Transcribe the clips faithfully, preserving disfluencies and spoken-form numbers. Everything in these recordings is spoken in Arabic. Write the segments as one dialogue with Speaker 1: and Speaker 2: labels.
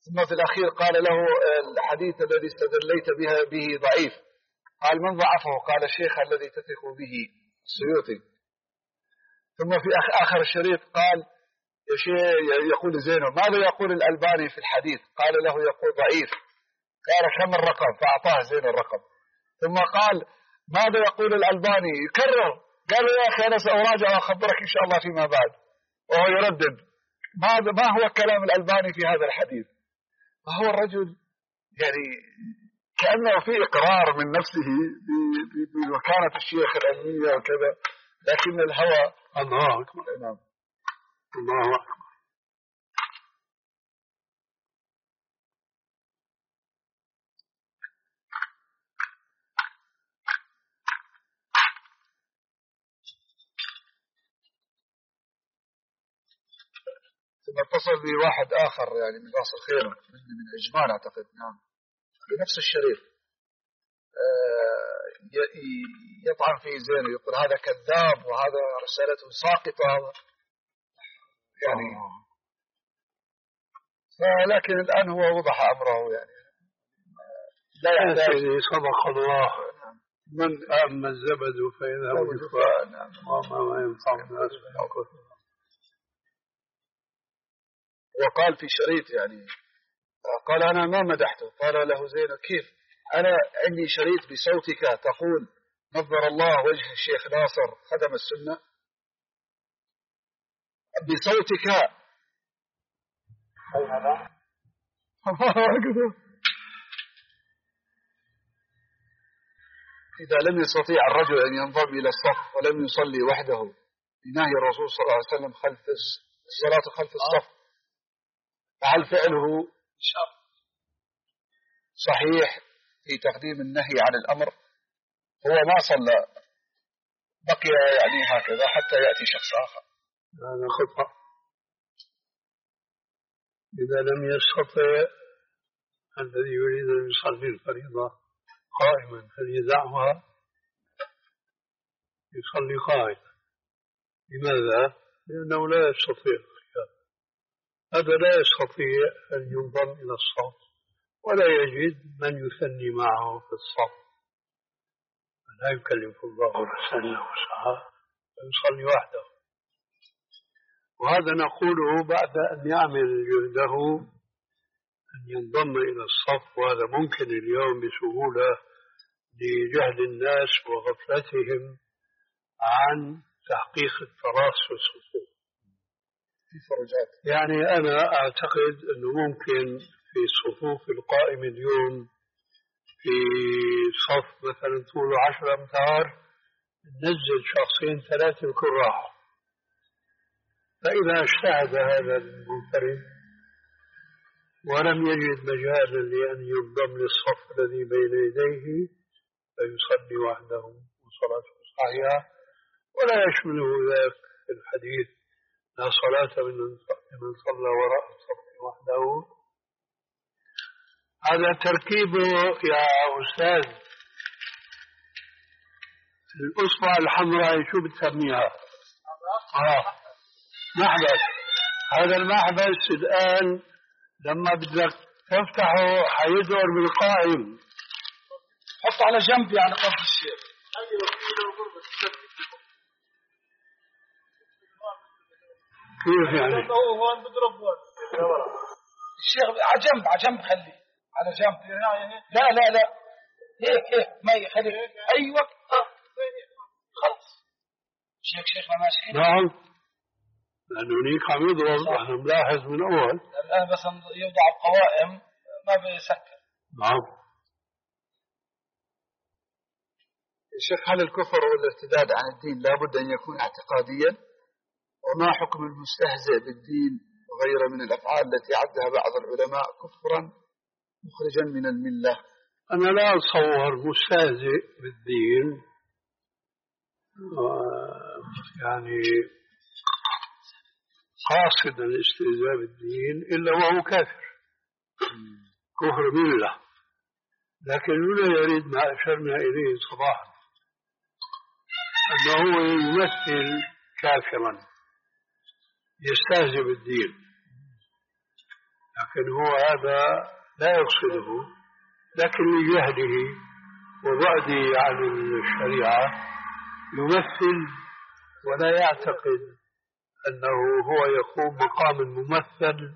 Speaker 1: ثم في الأخير قال له الحديث الذي استدليت به, به ضعيف. قال من ضعفه؟ قال الشيخ الذي تثق به السيوطي. ثم في آخر الشريط قال يقول زينو ماذا يقول الألباني في الحديث؟ قال له يقول ضعيف. قال كم الرقم؟ فأعطاه زين الرقم. ثم قال ماذا يقول الألباني؟ يكرر. قال يا أخي أنا سأراجع وأخبرك إن شاء الله فيما بعد. وهو يردد ماذا ما هو كلام الألباني في هذا الحديث. فهو الرجل يعني كأنه في إقرار من نفسه بمكانة الشيخ العلمية وكذا، لكن الهوى
Speaker 2: الله أكبر.
Speaker 1: نعم
Speaker 2: الله أكبر.
Speaker 1: ثم اتصل بي واحد آخر يعني من راس الخير من عجمان أعتقد، نعم بنفس الشريف، يطعن في زين ويقول هذا كذاب وهذا رسالته ساقطة يعني. لكن الآن هو وضح أمره يعني
Speaker 2: لا يحتاج. صدق الله. من أما الزبد فيذهب جفاء وما ينفع الناس من كثر.
Speaker 1: وقال في شريط يعني قال أنا ما مدحته. قال له زين كيف أنا عندي شريط بصوتك تقول نظر الله وجه الشيخ ناصر خدم السنة بصوتك. إذا لم يستطيع الرجل أن ينضم إلى الصف ولم يصلي وحده لنهي الرسول صلى الله عليه وسلم خلف الصلاة خلف الصف، فهل فعله صحيح في تقديم النهي عن الأمر؟ هو ما صلى بقي يعني هكذا حتى يأتي شخص آخر.
Speaker 2: هذا خطأ. إذا لم يستطع الذي يريد أن يصلي الفريضة قائما فليدعها يصلي قائما. لماذا؟ لأنه لا يستطيع هذا، لا يستطيع أن ينضم إلى الصف ولا يجد من يثني معه في الصف، لا يكلف الله نفسا إلا وسعها فيصلي وحده. وهذا نقوله بعد أن يعمل جهده أن ينضم إلى الصف، وهذا ممكن اليوم بسهولة لجهل الناس وغفلتهم عن تحقيق التراص في الصفوف. يعني أنا أعتقد أنه ممكن في الصفوف القائمة اليوم في صف مثلا طوله عشر أمتار ننزل شخصين ثلاثة بكل راحة. فإذا اجتهد هذا المنفرد ولم يجد مجالا لأن ينضم للصف الذي بين يديه فيصلي وحده وصلاته صحيحة، ولا يشمله ذلك الحديث لا صلاة من صلى وراء الصف وحده. هذا تركيبه يا أستاذ. الأصبع الحمراء شو بتسميها؟ آه محبس. هذا المحبس الآن لما بدك تفتحه حيدور بالقائم.
Speaker 1: حط على جنب يعني قبل الشيخ.
Speaker 2: كيف يعني؟
Speaker 1: هو هون بضرب الشيخ على جنب على جنب خليه على جنب. لا لا لا هيك هيك ما يخليه. أيوة خلص. شيخ شيخنا ماشي.
Speaker 2: نعم لأنه هنيك عم يضرب. أنا ملاحظ من أول
Speaker 1: الآن بس يوضع القوائم ما بيسكر.
Speaker 2: نعم.
Speaker 1: الشيخ هل الكفر والارتداد عن الدين لابد أن يكون اعتقاديا؟ وما حكم المستهزئ بالدين وغيره من الأفعال التي عدها بعض العلماء كفرا مخرجا من الملة؟
Speaker 2: أنا لا أتصور مستهزئ بالدين يعني قاصدا الاستهزاء بالدين إلا وهو كافر كفر ملة. لكن هنا يريد ما أشرنا إليه صباحا أنه يمثل كافرا يستهزئ بالدين. لكن هو هذا لا يقصده، لكن لجهله وبعده عن الشريعة يمثل ولا يعتقد أنه هو يقوم مقام الممثل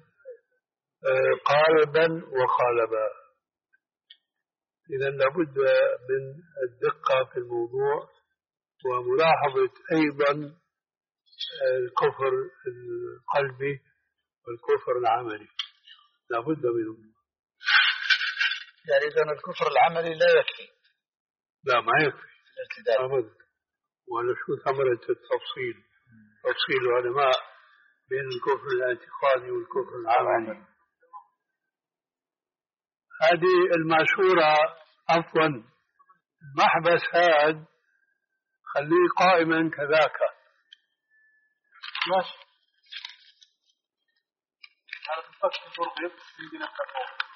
Speaker 2: قالبا وقالبا. إذا لابد من الدقة في الموضوع وملاحظة أيضا الكفر القلبي والكفر العملي، لابد منهم.
Speaker 1: يعني إذا الكفر العملي لا يكفي؟
Speaker 2: لا ما يكفي أبدا. ولا شو ثمرة التفصيل؟ تفصيل العلماء بين الكفر الاعتقادي والكفر العملي. هذه المعشورة عفوا المحبس هذا خليه قائما كذاك.
Speaker 1: ماشي. هذا تفكر ترغب يمكن التفوق.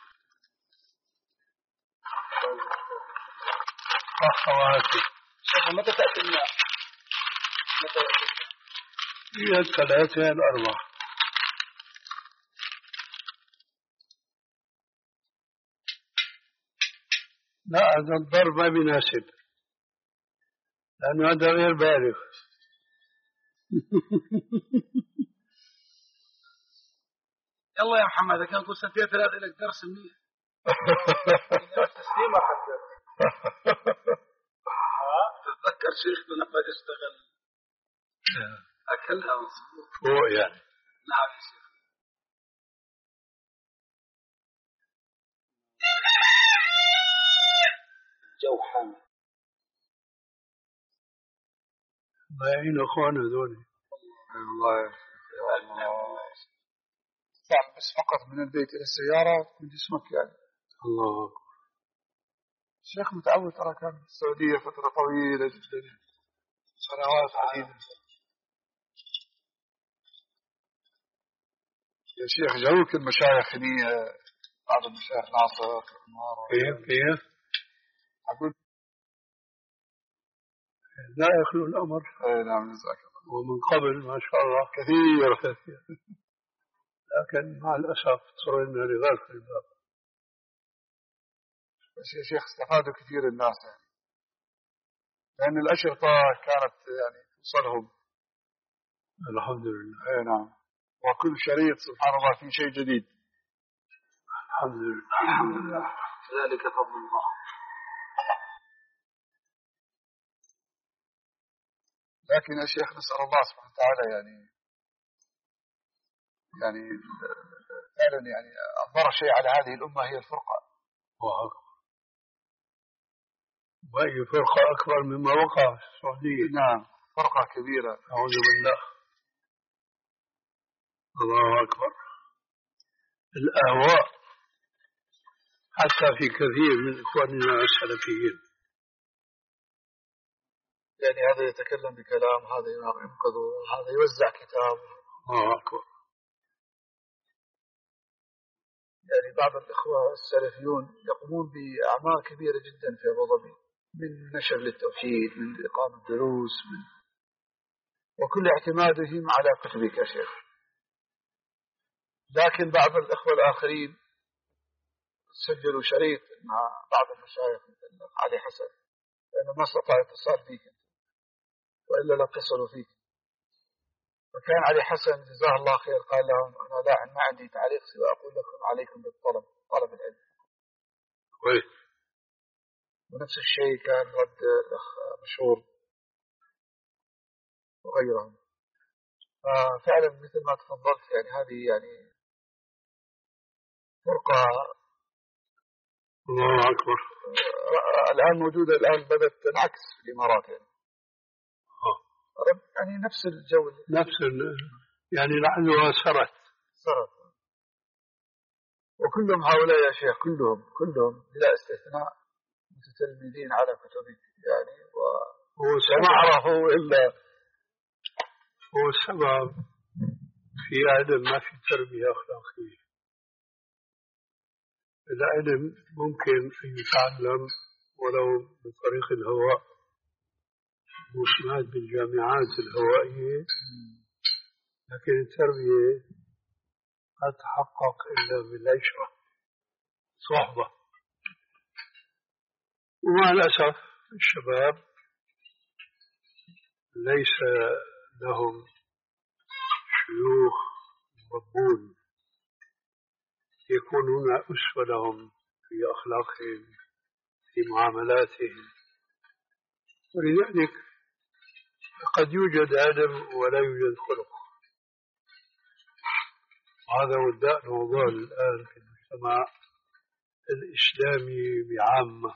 Speaker 2: أخواتي.
Speaker 1: شيخ متى تأتي الماء؟ متى تأتي؟
Speaker 2: هي الثلاثة الأربعة. لا هذا الضرب ما بيناسب لأنه هذا غير بالغ.
Speaker 1: يلا يا محمد كان قلت سنتين ثلاثة لك درس منيح. تسليمة حتى. تتذكر شيخنا لما اشتغل أكلها مصبوط.
Speaker 2: فوق يعني.
Speaker 1: نعم يا شيخ. جو حامل.
Speaker 2: الله يعين أخوانا ذولي.
Speaker 1: الله يا صعب بس فقط من البيت إلى السيارة من جسمك يعني.
Speaker 2: الله أكبر.
Speaker 1: الشيخ متعود ترى كان في السعودية فترة طويلة جدا سنوات عديدة. يا شيخ جوك المشايخ هني بعض المشايخ ناصر
Speaker 2: كيف كيف
Speaker 1: أقول
Speaker 2: لا يخلو الأمر.
Speaker 1: اي نعم جزاك الله.
Speaker 2: ومن قبل ما شاء الله كثير كثير، لكن مع الأسف صرنا لغلق الباب.
Speaker 1: بس يا شيخ استفادوا كثير الناس يعني، لأن الأشرطة كانت يعني توصلهم.
Speaker 2: الحمد لله.
Speaker 1: اي نعم. وكل شريط سبحان الله في شيء جديد.
Speaker 2: الحمد لله.
Speaker 1: الحمد لله. ذلك فضل الله. لكن يا شيخ نسأل الله سبحانه وتعالى يعني يعني فعلا يعني أضر شيء على هذه الأمة هي الفرقة.
Speaker 2: وأكبر. وأي فرقة أكبر مما وقع في السعودية.
Speaker 1: نعم فرقة كبيرة.
Speaker 2: أعوذ بالله. الله أكبر. الأهواء حتى في كثير من إخواننا السلفيين،
Speaker 1: يعني هذا يتكلم بكلام، هذا ينقض، هذا يوزع كتاب.
Speaker 2: الله أكبر.
Speaker 1: يعني بعض الإخوة السلفيون يقومون بأعمال كبيرة جدا في أبو ظبي، من نشر للتوحيد، من إقامة دروس، من وكل اعتمادهم على كتبك يا شيخ. لكن بعض الإخوة الآخرين سجلوا شريط مع بعض المشايخ مثل علي حسن، لأنه ما استطاع اتصال فيك وإلا لاتصلوا فيك. فكان علي حسن جزاه الله خير قال لهم أنا لا ما عندي تعليق سوى أقول لكم عليكم بالطلب، طلب العلم.
Speaker 2: كويس.
Speaker 1: ونفس الشيء كان رد الأخ مشهور وغيرهم. ففعلا مثل ما تفضلت يعني هذه يعني فرقة.
Speaker 2: الله أكبر.
Speaker 1: الآن موجودة، الآن بدأت تنعكس في الإمارات يعني. يعني نفس الجو،
Speaker 2: نفس يعني لعلها سرت
Speaker 1: سرت. وكلهم هؤلاء يا شيخ كلهم كلهم بلا استثناء متتلمذين على كتبك يعني، وما عرفوا إلا
Speaker 2: هو السبب في عدم ما في تربية أخلاقية. العلم ممكن أن يتعلم ولو بطريق الهواء، مسمات بالجامعات الهوائية، لكن التربية لا تحقق إلا بالعشرة صحبة. ومع الأسف الشباب ليس لهم شيوخ مربون يكونون أسوة لهم في أخلاقهم في معاملاتهم، ولذلك قد يوجد علم ولا يوجد خلق. وهذا هو الداء الموضوع الآن في المجتمع الإسلامي بعامة،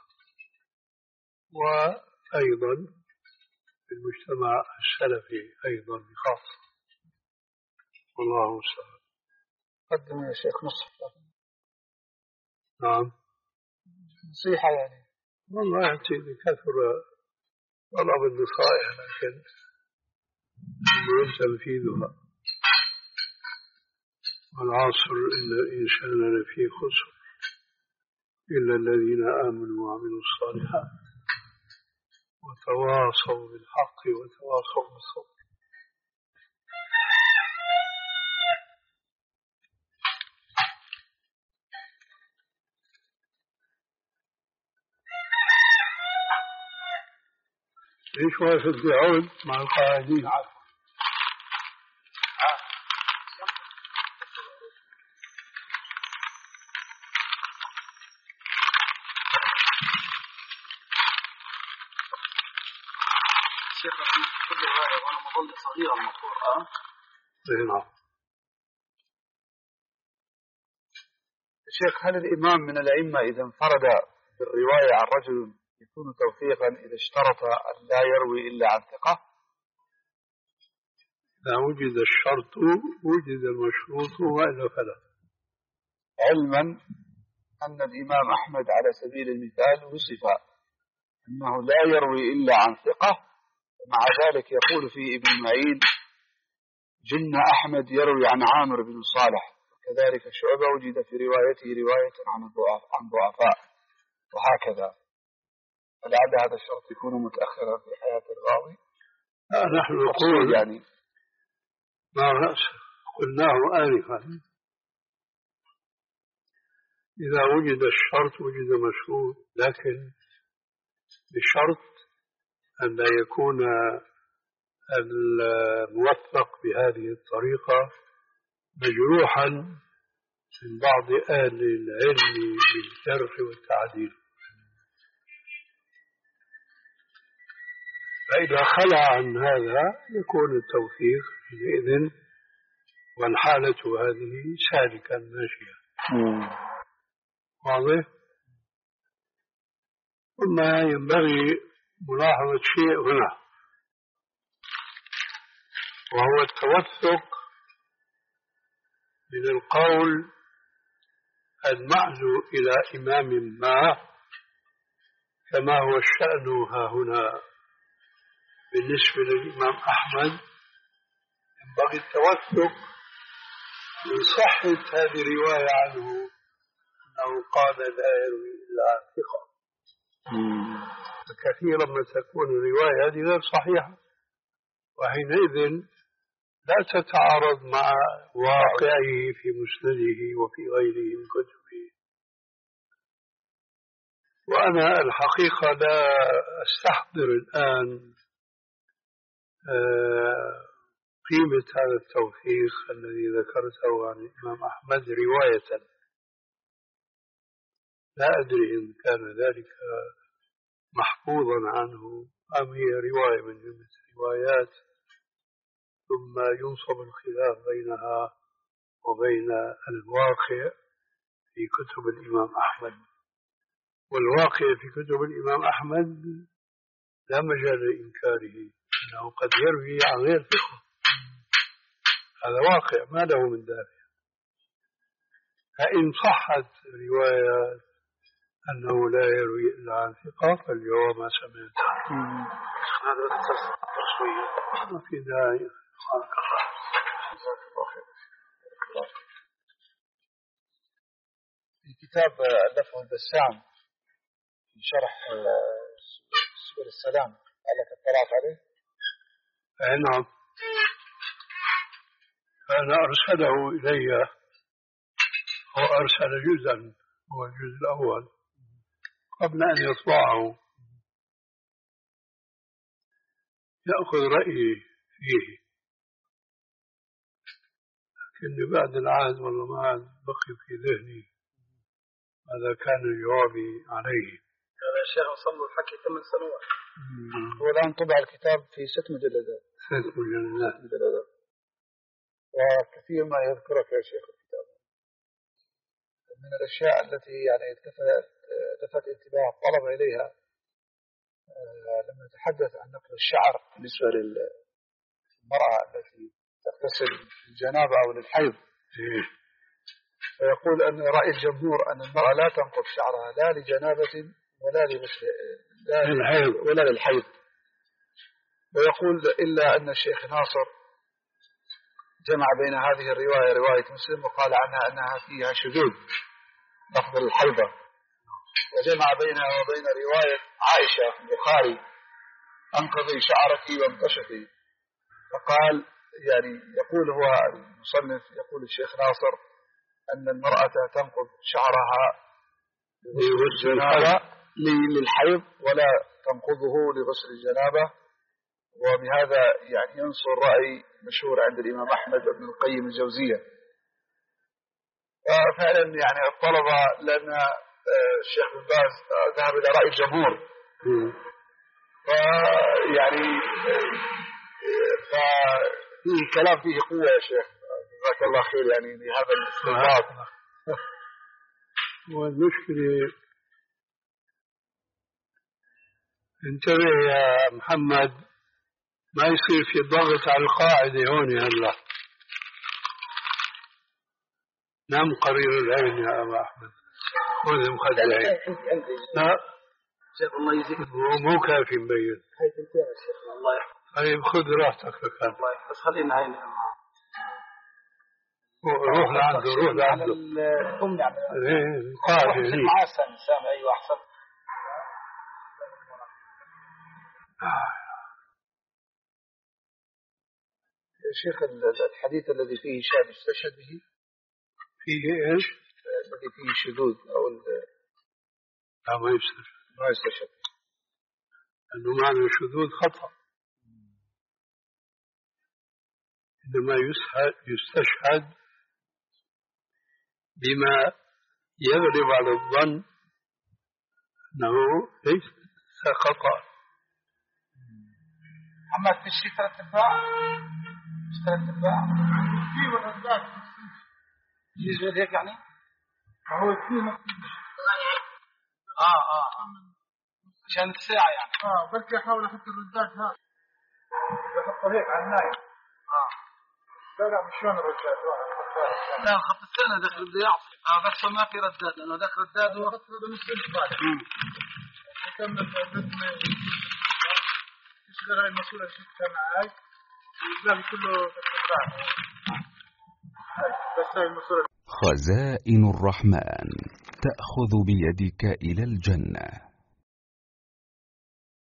Speaker 2: وأيضا في المجتمع السلفي أيضا بخاصة. والله المستعان.
Speaker 1: قدم يا شيخ نصح.
Speaker 2: نعم
Speaker 1: نصيحة يعني.
Speaker 2: والله يأتي بكثر طلب النصائح، لكن يجب تنفيذها. والعصر إن الإنسان لفي خسر إلا الذين آمنوا وعملوا الصالحات وتواصوا بالحق وتواصوا بالصبر. ليش واقف بعود مع القاعدين؟
Speaker 1: شيخ كل رواية وأنا مظل صغيرا مذكور.
Speaker 2: نعم.
Speaker 1: شيخ هل الإمام من الأئمة إذا انفرد بالرواية عن رجل يكون توثيقا إذا اشترط أن لا يروي إلا عن ثقة؟
Speaker 2: إذا وجد الشرط وجد المشروط وإلا فلا.
Speaker 1: علما أن الإمام أحمد على سبيل المثال وصف أنه لا يروي إلا عن ثقة، ومع ذلك يقول في ابن معين جن أحمد يروي عن عامر بن صالح، وكذلك شعبة وجد في روايته رواية عن ضعفاء، وهكذا. فلعل هذا الشرط يكون متأخرا في حياة الراوي.
Speaker 2: آه نحن نقول
Speaker 1: يعني
Speaker 2: ما رأس قلناه آنفا، إذا وجد الشرط وجد مشروط، لكن بشرط أن لا يكون الموثق بهذه الطريقة مجروحا من بعض أهل العلم بالجرح والتعديل. فإذا خلع عن هذا يكون التوثيق حينئذ والحالة هذه سالكا ماشيا. واضح؟ ثم ينبغي ملاحظة شيء هنا، وهو التوثق من القول المعزو إلى إمام ما، كما هو الشأن ها هنا بالنسبة للإمام أحمد. ينبغي التوثق من صحة هذه الرواية عنه أنه قال لا يروي إلا عن ثقة. كثيرا ما تكون الرواية هذه غير صحيحة، وحينئذ لا تتعارض مع واقعه في مسنده وفي غيره من كتبه. وأنا الحقيقة لا أستحضر الآن قيمة هذا التوثيق الذي ذكرته عن الإمام أحمد رواية. لا أدري إن كان ذلك محفوظا عنه أم هي رواية من جملة الروايات، ثم ينصب الخلاف بينها وبين الواقع في كتب الإمام أحمد. والواقع في كتب الإمام أحمد لا مجال لإنكاره، إنه قد يروي عن غير ثقة، هذا واقع ما له من دافع. فإن صحت رواية أنه لا يروي إلا عن ثقة فالجواب ما سمعت.
Speaker 1: هذا التصوير
Speaker 2: ما في داعي.
Speaker 1: في كتاب ألفه البسام في شرح سبل السلام، لعلك اطلعت عليه؟
Speaker 2: نعم، أنا أرسله إلي هو أرسل جزءا، هو الجزء الأول قبل أن يطبعه يأخذ رأيي فيه، لكن بعد العهد والله ما عاد بقي في ذهني هذا كان جوابي عليه.
Speaker 1: هذا الشيخ وصل له الحكي ثمان سنوات. هو الآن طبع الكتاب في ست مجلدات.
Speaker 2: ست مجلدات.
Speaker 1: وكثير ما يذكرك يا شيخ الكتاب من الأشياء التي يعني لفت انتباه الطلبة إليها لما نتحدث عن نقل الشعر بالنسبة للمرأة التي تغتسل للجنابة أو للحيض، فيقول أن رأي الجمهور أن المرأة لا تنقض شعرها لا لجنابة ولا للحيض ولا للحيض، ويقول إلا أن الشيخ ناصر جمع بين هذه الرواية رواية مسلم وقال عنها أنها فيها شذوذ لفظ الحيضة، وجمع بينها وبين رواية عائشة في البخاري أنقضي شعرك وانتشفي، فقال يعني يقول هو المصنف يقول الشيخ ناصر أن المرأة تنقض شعرها للحيض ولا تنقضه لغسل الجنابة، وبهذا يعني ينصر رأي مشهور عند الإمام أحمد بن القيم الجوزية. فعلا يعني الطلبة لأن الشيخ بن باز ذهب إلى رأي الجمهور، فيعني فيه كلام فيه قوة يا شيخ، جزاك الله خير يعني لهذا الاستنباط.
Speaker 2: والمشكلة انتبه يا محمد ما يصير في ضغط على القاعدة هون هلا. نعم قرير العين يا أبا أحمد، خذ مخد العين. لا
Speaker 1: شيخ الله يجزيك،
Speaker 2: مو كافي مبين.
Speaker 1: هاي تنتهي يا شيخ الله يحفظك.
Speaker 2: طيب خذ راحتك لكان.
Speaker 1: الله يحفظك بس خلينا هاي
Speaker 2: روح لعنده روح لعنده.
Speaker 1: الأم يعني.
Speaker 2: إيه القاعدة هي.
Speaker 1: معاه سامي سامي أيوة أحسن. يا شيخ الحديث الذي فيه شاذ يستشهد به؟
Speaker 2: فيه إيش؟
Speaker 1: الذي فيه شذوذ أو
Speaker 2: لا ما يستشهد.
Speaker 1: ما يستشهد.
Speaker 2: أنه معنى الشذوذ خطأ. إنما يستشهد بما يغلب على الظن أنه ليس خطأ.
Speaker 1: محمد في شيء ثلاث أرباع ثلاث أرباع في والردات يجوز هيك يعني هو فيه اه اه عشان الساعة يعني اه بلكي احاول احط الردات ها بحطه هيك على النايم اه لا لا مش شلون الردات لا الخط الثاني ذاك اللي بده يعصي اه بس ما في ردات لانه ذاك ردات هو خط هذا نص الفاتح كمل الردات تشغل هاي الماسورة اللي شفتها معاي الإسلام كله تتبع بس هاي الماسورة.
Speaker 3: خزائن الرحمن تأخذ بيدك إلى الجنة.